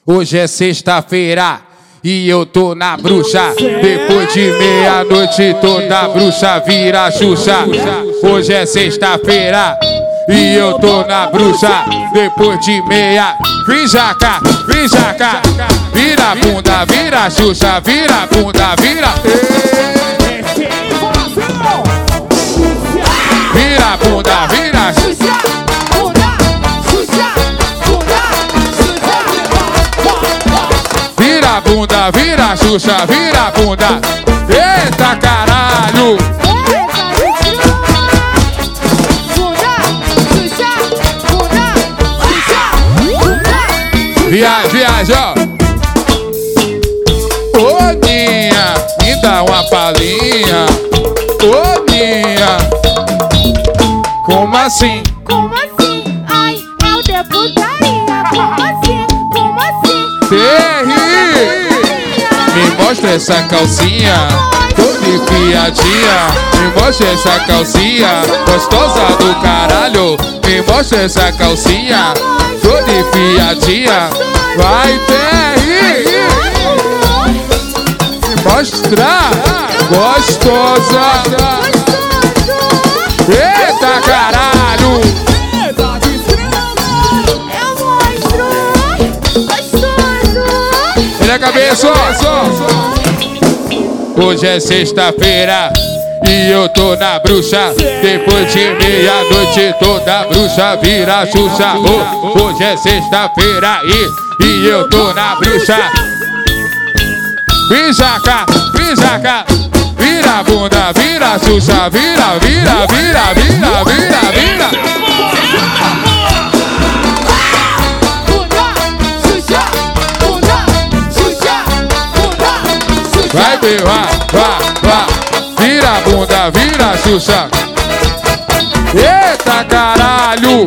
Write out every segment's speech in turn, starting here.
Hoje é sexta-feira e eu tô na bruxa. Depois de meia-noite toda bruxa vira Xuxa. Hoje é sexta-feira e eu tô na bruxa. Depois de meia, vira vira a bunda, vira Xuxa, vira a bunda, vira. Vira a bunda, vira Xuxa. Vira a bunda, vira Xuxa, vira a bunda. Eita caralho! Viaja! Ô Ninha, me dá uma palhinha. Ô Ninha, como assim? Como assim? Ai, é o de putaria. Como assim? Como assim? Terri! Me mostra essa calcinha, toda enfiadinha. Me mostra essa calcinha, gostosa do caralho. Me mostra essa calcinha, toda enfiadinha. Vai, Terri! Me mostra, gostosa. Eita caralho! Ele é cabeça! Hoje é sexta-feira e eu tô na bruxa. Depois de meia-noite toda bruxa vira Xuxa. Hoje é sexta-feira e eu tô na bruxa. Bijaca, bijaca, vira a bunda, vira Xuxa, vira, vira, vira, vira, vira, vira. Vai, vai, vira a bunda, vira Xuxa. Eita caralho!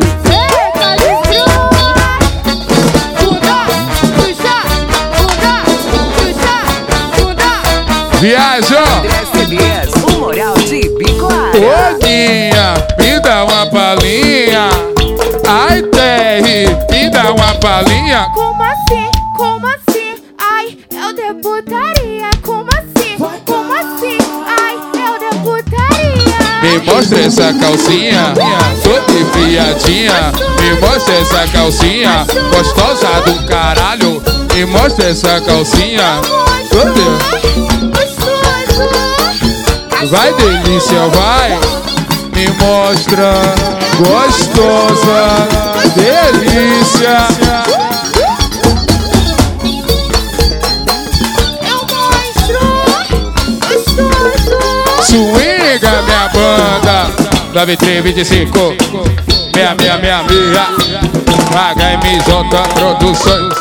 Viajou! O moral de Bicoara. Ô Ninha, me dá uma palhinha. Ai, Terri, me dá uma palhinha. Como assim? Como assim? Ai, é o de putaria. Como assim? Como assim? Ai, é o de putaria. Me mostra essa calcinha, toda enfiadinha. Me mostra essa calcinha, gostosa do caralho. Me mostra essa calcinha, toda. Vai delícia, vai. Me mostra, gostosa, delícia. Swinga minha banda, 9325, minha, HMJ Produções.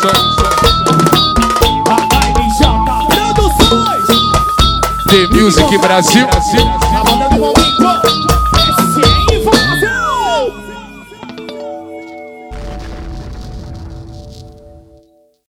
The Music Brasil.